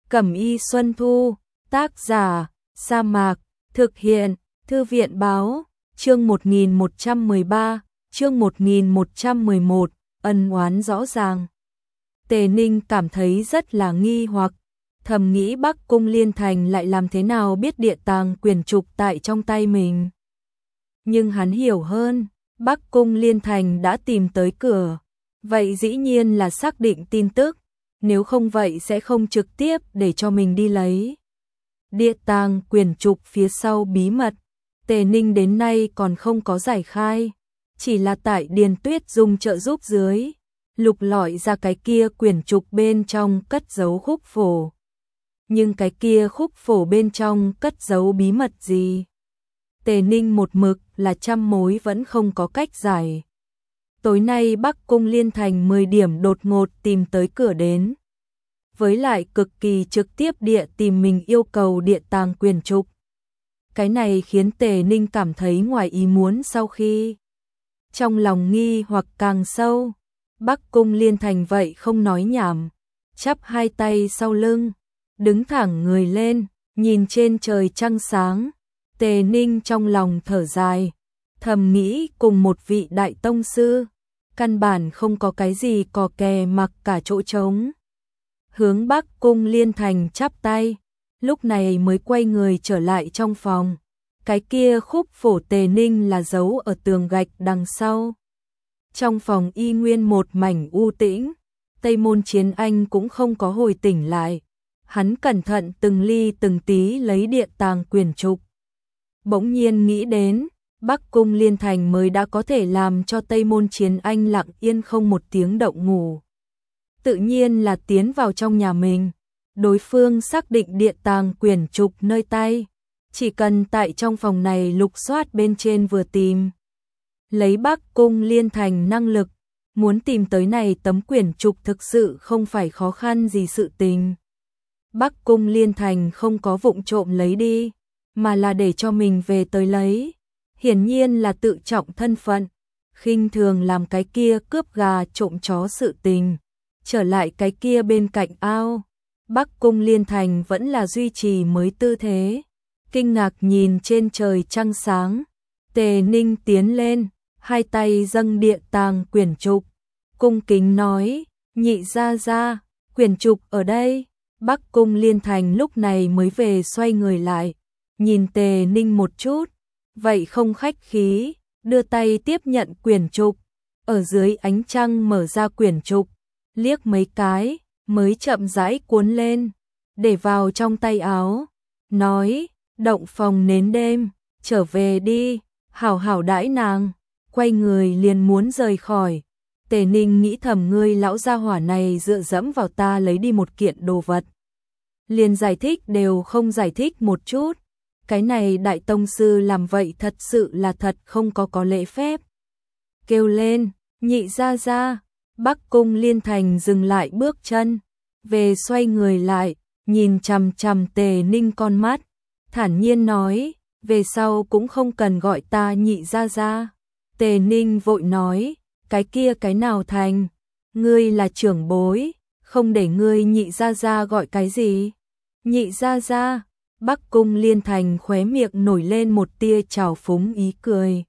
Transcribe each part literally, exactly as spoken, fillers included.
Cẩm y Xuân Thu, tác giả, Sa Mạc, thực hiện, Thư viện báo, chương một nghìn một trăm mười ba, chương một nghìn một trăm mười một, ân oán rõ ràng. Tề Ninh cảm thấy rất là nghi hoặc, thầm nghĩ Bắc Cung Liên Thành lại làm thế nào biết địa tàng quyển trục tại trong tay mình. Nhưng hắn hiểu hơn, Bắc Cung Liên Thành đã tìm tới cửa, vậy dĩ nhiên là xác định tin tức, nếu không vậy sẽ không trực tiếp để cho mình đi lấy. Địa tàng quyển trục phía sau bí mật, Tề Ninh đến nay còn không có giải khai, chỉ là tại Điền Tuyết dùng trợ giúp dưới, lục lọi ra cái kia quyển trục bên trong cất giấu khúc phổ. Nhưng cái kia khúc phổ bên trong cất giấu bí mật gì? Tề Ninh một mực là trăm mối vẫn không có cách giải. Tối nay Bắc Cung Liên Thành mười điểm đột ngột tìm tới cửa đến. Với lại cực kỳ trực tiếp địa tìm mình yêu cầu địa tàng quyển trục. Cái này khiến Tề Ninh cảm thấy ngoài ý muốn sau khi. Trong lòng nghi hoặc càng sâu, Bắc Cung Liên Thành vậy không nói nhảm, chắp hai tay sau lưng, đứng thẳng người lên, nhìn trên trời trăng sáng. Tề Ninh trong lòng thở dài, thầm nghĩ cùng một vị đại tông sư, căn bản không có cái gì cò kè mặc cả chỗ trống. Hướng Bắc Cung Liên Thành chắp tay, lúc này mới quay người trở lại trong phòng. Cái kia khúc phổ Tề Ninh là giấu ở tường gạch đằng sau. Trong phòng y nguyên một mảnh u tĩnh, Tây Môn Chiến Anh cũng không có hồi tỉnh lại. Hắn cẩn thận từng ly từng tí lấy địa tàng quyển trục. Bỗng nhiên nghĩ đến, Bắc Cung Liên Thành mới đã có thể làm cho Tây Môn Chiến Anh lặng yên không một tiếng động ngủ. Tự nhiên là tiến vào trong nhà mình, đối phương xác định địa tàng quyển trục nơi tay, chỉ cần tại trong phòng này lục soát bên trên vừa tìm. Lấy Bắc Cung Liên Thành năng lực, muốn tìm tới này tấm quyển trục thực sự không phải khó khăn gì sự tình. Bắc Cung Liên Thành không có vụng trộm lấy đi, mà là để cho mình về tới lấy. Hiển nhiên là tự trọng thân phận, khinh thường làm cái kia cướp gà trộm chó sự tình. Trở lại cái kia bên cạnh ao, Bắc Cung Liên Thành vẫn là duy trì mới tư thế, kinh ngạc nhìn trên trời trăng sáng. Tề Ninh tiến lên, hai tay dâng địa tàng quyển trục, cung kính nói, nhị gia gia, quyển trục ở đây. Bắc Cung Liên Thành lúc này mới về xoay người lại, nhìn Tề Ninh một chút, vậy không khách khí, đưa tay tiếp nhận quyển trục, ở dưới ánh trăng mở ra quyển trục, liếc mấy cái, mới chậm rãi cuốn lên, để vào trong tay áo, nói, động phòng nến đêm, trở về đi, hảo hảo đãi nàng, quay người liền muốn rời khỏi. Tề Ninh nghĩ thầm ngươi lão gia hỏa này dựa dẫm vào ta lấy đi một kiện đồ vật. Liền giải thích đều không giải thích một chút, cái này đại tông sư làm vậy thật sự là thật không có có lễ phép. Kêu lên, nhị gia gia. Bắc Cung Liên Thành dừng lại bước chân, về xoay người lại, nhìn chằm chằm Tề Ninh con mắt, thản nhiên nói, về sau cũng không cần gọi ta nhị gia gia. Tề Ninh vội nói, cái kia cái nào thành, ngươi là trưởng bối, không để ngươi nhị gia gia gọi cái gì. Nhị gia gia. Bắc Cung Liên Thành khóe miệng nổi lên một tia trào phúng ý cười.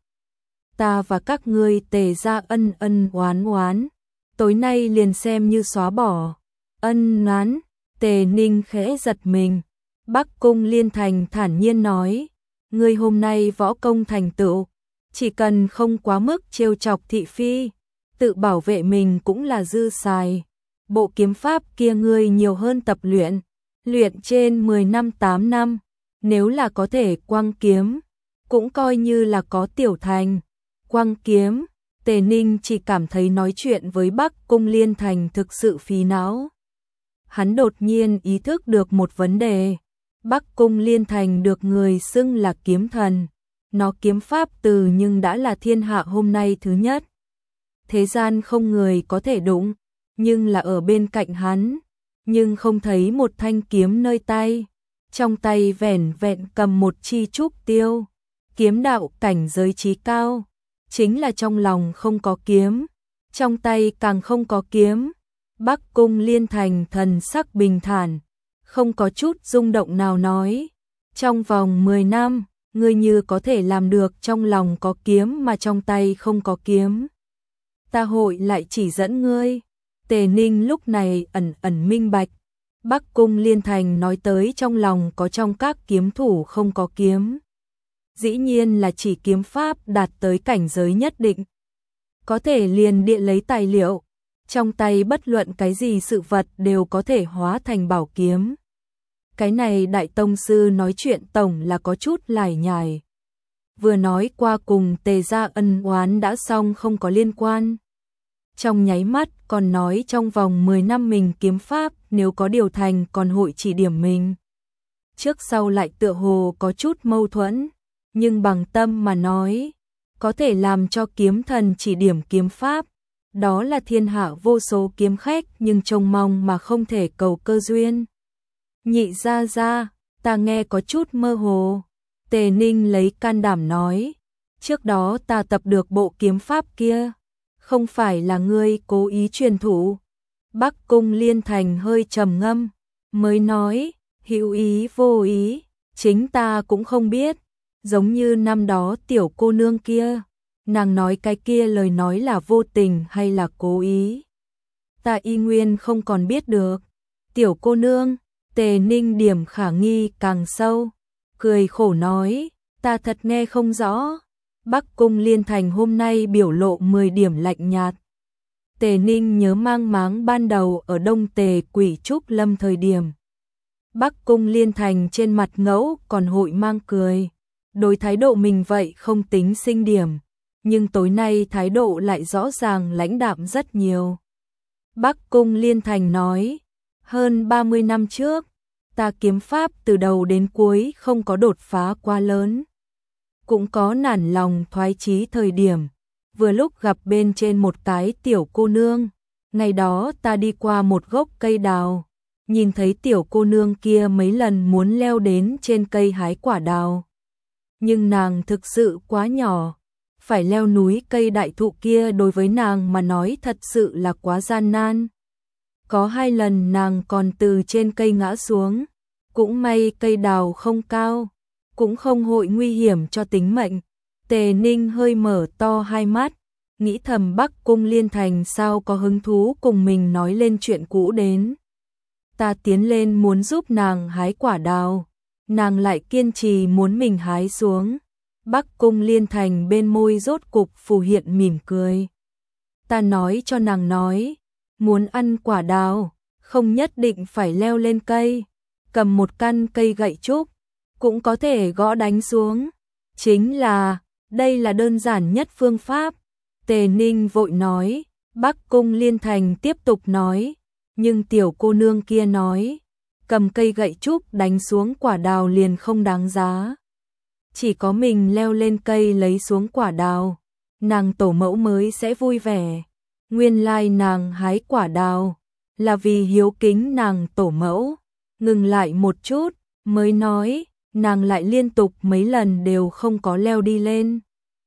Ta và các ngươi Tề gia ân ân oán oán, tối nay liền xem như xóa bỏ. Ân oán. Tề Ninh khẽ giật mình. Bắc Cung Liên Thành thản nhiên nói, ngươi hôm nay võ công thành tựu, chỉ cần không quá mức trêu chọc thị phi, tự bảo vệ mình cũng là dư xài. Bộ kiếm pháp kia ngươi nhiều hơn tập luyện, luyện trên mười năm tám năm, nếu là có thể quăng kiếm, cũng coi như là có tiểu thành. Quăng kiếm. Tề Ninh chỉ cảm thấy nói chuyện với Bắc Cung Liên Thành thực sự phí não. Hắn đột nhiên ý thức được một vấn đề. Bắc Cung Liên Thành được người xưng là kiếm thần. Nó kiếm pháp từ nhưng đã là thiên hạ hôm nay thứ nhất. Thế gian không người có thể đụng, nhưng là ở bên cạnh hắn, nhưng không thấy một thanh kiếm nơi tay. Trong tay vẻn vẹn cầm một chi trúc tiêu. Kiếm đạo cảnh giới trí cao. Chính là trong lòng không có kiếm, trong tay càng không có kiếm. Bắc Cung Liên Thành thần sắc bình thản, không có chút rung động nào nói, trong vòng mười năm, ngươi như có thể làm được trong lòng có kiếm mà trong tay không có kiếm. Ta hội lại chỉ dẫn ngươi. Tề Ninh lúc này ẩn ẩn minh bạch, Bắc Cung Liên Thành nói tới trong lòng có trong các kiếm thủ không có kiếm. Dĩ nhiên là chỉ kiếm pháp đạt tới cảnh giới nhất định. Có thể liền địa lấy tài liệu, trong tay bất luận cái gì sự vật đều có thể hóa thành bảo kiếm. Cái này đại tông sư nói chuyện tổng là có chút lải nhải. Vừa nói qua cùng Tề gia ân oán đã xong không có liên quan. Trong nháy mắt còn nói trong vòng mười năm mình kiếm pháp nếu có điều thành còn hội chỉ điểm mình. Trước sau lại tựa hồ có chút mâu thuẫn, nhưng bằng tâm mà nói, có thể làm cho kiếm thần chỉ điểm kiếm pháp. Đó là thiên hạ vô số kiếm khách nhưng trông mong mà không thể cầu cơ duyên. Nhị gia gia, ta nghe có chút mơ hồ. Tề Ninh lấy can đảm nói, trước đó ta tập được bộ kiếm pháp kia, không phải là ngươi cố ý truyền thụ. Bắc Cung Liên Thành hơi trầm ngâm, mới nói, hữu ý vô ý, chính ta cũng không biết, giống như năm đó tiểu cô nương kia, nàng nói cái kia lời nói là vô tình hay là cố ý. Ta y nguyên không còn biết được. Tiểu cô nương, Tề Ninh điểm khả nghi càng sâu, cười khổ nói, ta thật nghe không rõ. Bắc Cung Liên Thành hôm nay biểu lộ mười điểm lạnh nhạt. Tề Ninh nhớ mang máng ban đầu ở Đông Tề Quỷ Trúc Lâm thời điểm. Bắc Cung Liên Thành trên mặt ngẫu còn hội mang cười. Đối thái độ mình vậy không tính sinh điểm, nhưng tối nay thái độ lại rõ ràng lãnh đạm rất nhiều. Bắc Cung Liên Thành nói, hơn ba mươi năm trước, ta kiếm pháp từ đầu đến cuối không có đột phá quá lớn. Cũng có nản lòng thoái chí thời điểm, vừa lúc gặp bên trên một cái tiểu cô nương. Ngày đó ta đi qua một gốc cây đào, nhìn thấy tiểu cô nương kia mấy lần muốn leo đến trên cây hái quả đào. Nhưng nàng thực sự quá nhỏ, phải leo núi cây đại thụ kia đối với nàng mà nói thật sự là quá gian nan. Có hai lần nàng còn từ trên cây ngã xuống, cũng may cây đào không cao, cũng không hội nguy hiểm cho tính mệnh. Tề Ninh hơi mở to hai mắt, nghĩ thầm Bắc Cung Liên Thành sao có hứng thú cùng mình nói lên chuyện cũ đến. Ta tiến lên muốn giúp nàng hái quả đào, nàng lại kiên trì muốn mình hái xuống. Bắc Cung Liên Thành bên môi rốt cục phù hiện mỉm cười. Ta nói cho nàng nói, muốn ăn quả đào, không nhất định phải leo lên cây, cầm một căn cây gậy trúc, cũng có thể gõ đánh xuống. Chính là, đây là đơn giản nhất phương pháp. Tề Ninh vội nói, Bắc Cung Liên Thành tiếp tục nói, nhưng tiểu cô nương kia nói, cầm cây gậy trúc đánh xuống quả đào liền không đáng giá. Chỉ có mình leo lên cây lấy xuống quả đào, nàng tổ mẫu mới sẽ vui vẻ. Nguyên lai nàng hái quả đào, là vì hiếu kính nàng tổ mẫu. Ngừng lại một chút, mới nói, nàng lại liên tục mấy lần đều không có leo đi lên.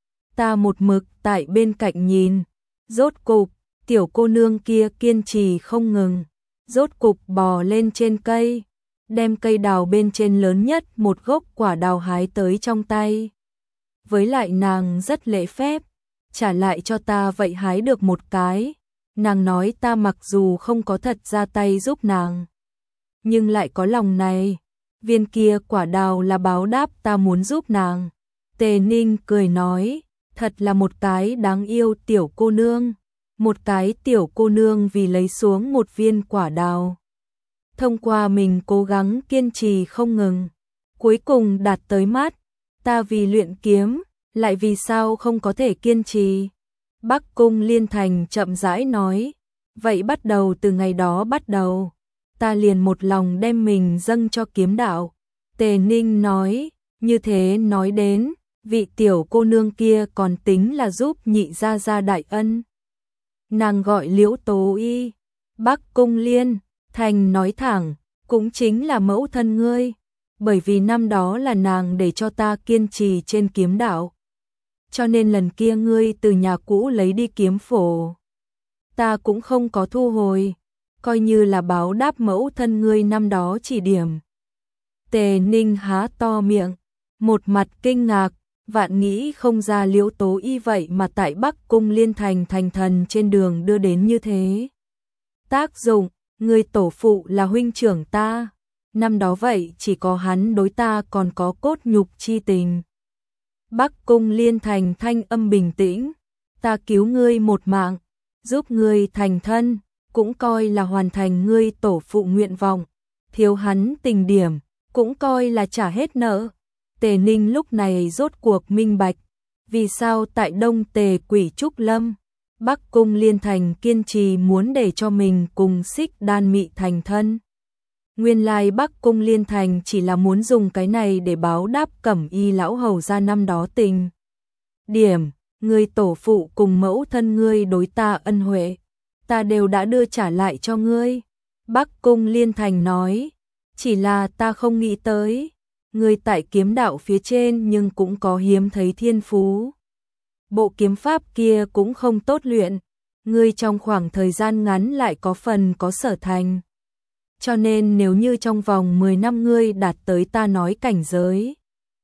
Ta một mực tại bên cạnh nhìn, rốt cục, tiểu cô nương kia kiên trì không ngừng, rốt cục bò lên trên cây, đem cây đào bên trên lớn nhất một gốc quả đào hái tới trong tay. Với lại nàng rất lễ phép, trả lại cho ta vậy hái được một cái. Nàng nói ta mặc dù không có thật ra tay giúp nàng, nhưng lại có lòng này. Viên kia quả đào là báo đáp ta muốn giúp nàng. Tề Ninh cười nói, thật là một cái đáng yêu tiểu cô nương. Một cái tiểu cô nương vì lấy xuống một viên quả đào, thông qua mình cố gắng kiên trì không ngừng, cuối cùng đạt tới mắt. Ta vì luyện kiếm, lại vì sao không có thể kiên trì. Bắc Cung Liên Thành chậm rãi nói, vậy bắt đầu từ ngày đó bắt đầu, ta liền một lòng đem mình dâng cho kiếm đạo. Tề Ninh nói, như thế nói đến, vị tiểu cô nương kia còn tính là giúp nhị gia gia đại ân. Nàng gọi Liễu Tố Y. Bắc Cung Liên Thành nói thẳng, cũng chính là mẫu thân ngươi, bởi vì năm đó là nàng để cho ta kiên trì trên kiếm đạo. Cho nên lần kia ngươi từ nhà cũ lấy đi kiếm phổ, ta cũng không có thu hồi. coi như là báo đáp mẫu thân ngươi năm đó chỉ điểm. Tề Ninh há to miệng, một mặt kinh ngạc, vạn nghĩ không ra Liễu Tố Y vậy mà tại Bắc Cung Liên Thành thành thần trên đường đưa đến như thế. Tác dụng, người tổ phụ là huynh trưởng ta, năm đó vậy chỉ có hắn đối ta còn có cốt nhục chi tình. Bắc Cung Liên Thành thanh âm bình tĩnh, ta cứu ngươi một mạng, giúp ngươi thành thân, cũng coi là hoàn thành ngươi tổ phụ nguyện vọng, thiếu hắn tình điểm, cũng coi là trả hết nợ. Tề Ninh lúc này rốt cuộc minh bạch, vì sao tại Đông Tề Quỷ Trúc Lâm, Bắc Cung Liên Thành kiên trì muốn để cho mình cùng Xích Đan Mị thành thân. Nguyên lai Bắc Cung Liên Thành chỉ là muốn dùng cái này để báo đáp Cẩm Y lão hầu ra năm đó tình điểm, ngươi tổ phụ cùng mẫu thân ngươi đối ta ân huệ, ta đều đã đưa trả lại cho ngươi. Bắc Cung Liên Thành nói, chỉ là ta không nghĩ tới, ngươi tại kiếm đạo phía trên nhưng cũng có hiếm thấy thiên phú. Bộ kiếm pháp kia cũng không tốt luyện, ngươi trong khoảng thời gian ngắn lại có phần có sở thành. Cho nên nếu như trong vòng mười năm ngươi đạt tới ta nói cảnh giới,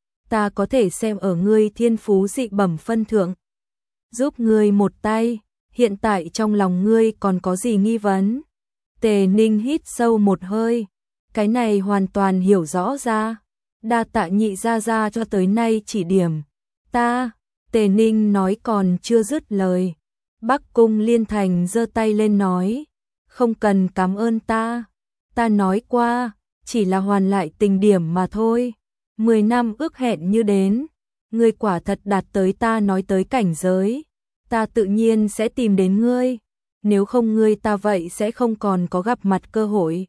ta có thể xem ở ngươi thiên phú dị bẩm phân thượng, giúp ngươi một tay. Hiện tại trong lòng ngươi còn có gì nghi vấn? Tề Ninh hít sâu một hơi, cái này hoàn toàn hiểu rõ ra, đa tạ nhị gia gia cho tới nay chỉ điểm. Ta, Tề Ninh nói còn chưa dứt lời, Bắc Cung Liên Thành giơ tay lên nói, không cần cảm ơn ta, ta nói qua, chỉ là hoàn lại tình điểm mà thôi, mười năm ước hẹn như đến, ngươi quả thật đạt tới ta nói tới cảnh giới, ta tự nhiên sẽ tìm đến ngươi, nếu không ngươi ta vậy sẽ không còn có gặp mặt cơ hội.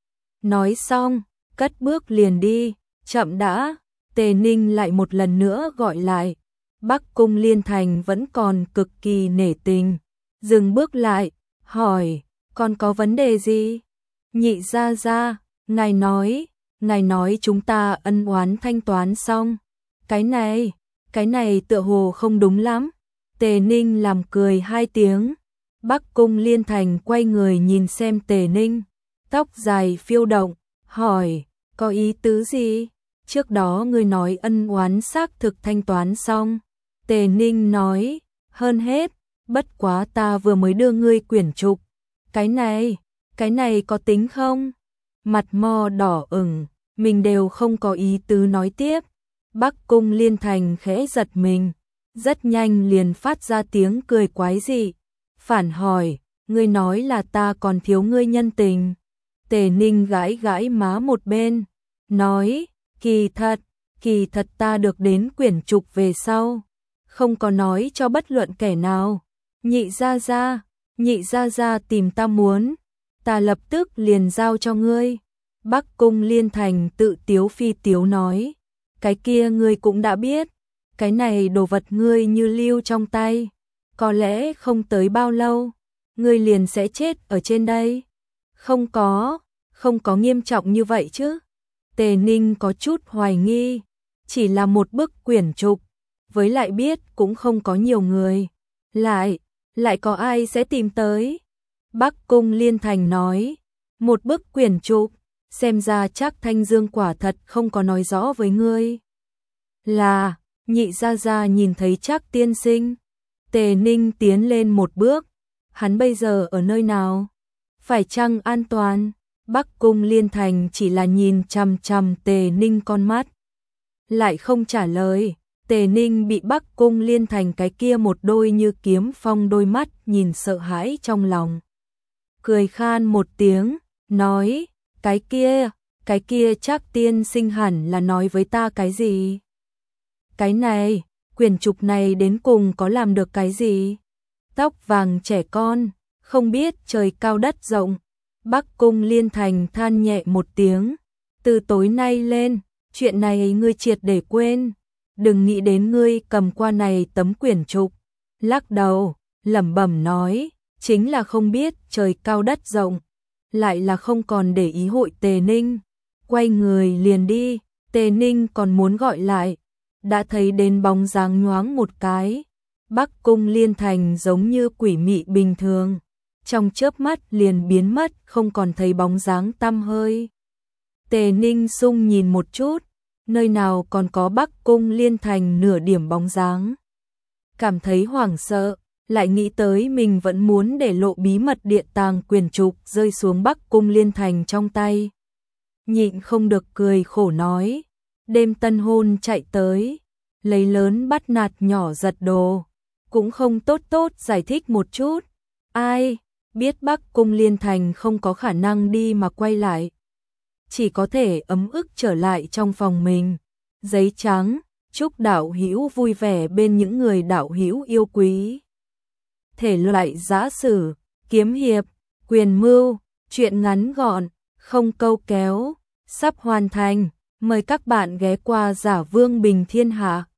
Nói xong, cất bước liền đi, chậm đã, Tề Ninh lại một lần nữa gọi lại, Bắc Cung Liên Thành vẫn còn cực kỳ nể tình, dừng bước lại, hỏi, còn có vấn đề gì? Nhị gia gia, ngài nói, ngài nói chúng ta ân oán thanh toán xong, cái này, cái này tựa hồ không đúng lắm. Tề Ninh làm cười hai tiếng, Bắc Cung Liên Thành quay người nhìn xem Tề Ninh, tóc dài phiêu động, hỏi, có ý tứ gì? Trước đó ngươi nói ân oán xác thực thanh toán xong. Tề Ninh nói, hơn hết, bất quá ta vừa mới đưa ngươi quyển trục. Cái này, cái này có tính không? Mặt mo đỏ ửng, mình đều không có ý tứ nói tiếp. Bắc Cung Liên Thành khẽ giật mình, rất nhanh liền phát ra tiếng cười quái dị, phản hỏi, ngươi nói là ta còn thiếu ngươi nhân tình. Tề Ninh gãi gãi má một bên, nói, kỳ thật, kỳ thật ta được đến quyển trục về sau, không có nói cho bất luận kẻ nào. Nhị gia gia, nhị gia gia tìm ta muốn, ta lập tức liền giao cho ngươi. Bắc Cung Liên Thành tự tiếu phi tiếu nói, cái kia ngươi cũng đã biết, cái này đồ vật ngươi như lưu trong tay, có lẽ không tới bao lâu, ngươi liền sẽ chết ở trên đây. Không có, không có nghiêm trọng như vậy chứ. Tề Ninh có chút hoài nghi, chỉ là một bức quyển trục, với lại biết cũng không có nhiều người, lại, lại có ai sẽ tìm tới. Bắc Cung Liên Thành nói, một bức quyển trục, xem ra chắc Thanh Dương quả thật không có nói rõ với ngươi. Là, nhị gia gia nhìn thấy chắc tiên sinh. Tề Ninh tiến lên một bước, hắn bây giờ ở nơi nào? Phải chăng an toàn? Bắc Cung Liên Thành chỉ là nhìn chằm chằm Tề Ninh con mắt, lại không trả lời. Tề Ninh bị Bắc Cung Liên Thành cái kia một đôi như kiếm phong đôi mắt nhìn sợ hãi trong lòng. Cười khan một tiếng, nói, cái kia, cái kia chắc tiên sinh hẳn là nói với ta cái gì? Cái này, quyển trục này đến cùng có làm được cái gì? Tóc vàng trẻ con, không biết trời cao đất rộng. Bắc Cung Liên Thành than nhẹ một tiếng, từ tối nay lên, chuyện này ngươi triệt để quên, đừng nghĩ đến ngươi cầm qua này tấm quyển trục. Lắc đầu, lẩm bẩm nói, chính là không biết trời cao đất rộng, lại là không còn để ý hội Tề Ninh, quay người liền đi. Tề Ninh còn muốn gọi lại, đã thấy đến bóng dáng nhoáng một cái, Bắc Cung Liên Thành giống như quỷ mị bình thường, trong chớp mắt liền biến mất, không còn thấy bóng dáng tăm hơi. Tề Ninh Sung nhìn một chút, nơi nào còn có Bắc Cung Liên Thành nửa điểm bóng dáng. Cảm thấy hoảng sợ, lại nghĩ tới mình vẫn muốn để lộ bí mật điện tàng quyền trục rơi xuống Bắc Cung Liên Thành trong tay. Nhịn không được cười khổ nói, đêm tân hôn chạy tới, lấy lớn bắt nạt nhỏ giật đồ, cũng không tốt tốt giải thích một chút. Ai biết Bắc Cung Liên Thành không có khả năng đi mà quay lại, chỉ có thể ấm ức trở lại trong phòng mình. Giấy trắng, chúc đạo hữu vui vẻ bên những người đạo hữu yêu quý. Thể loại giã sử, kiếm hiệp, quyền mưu, truyện ngắn gọn, không câu kéo, sắp hoàn thành. Mời các bạn ghé qua Giả Vương Bình Thiên Hạ.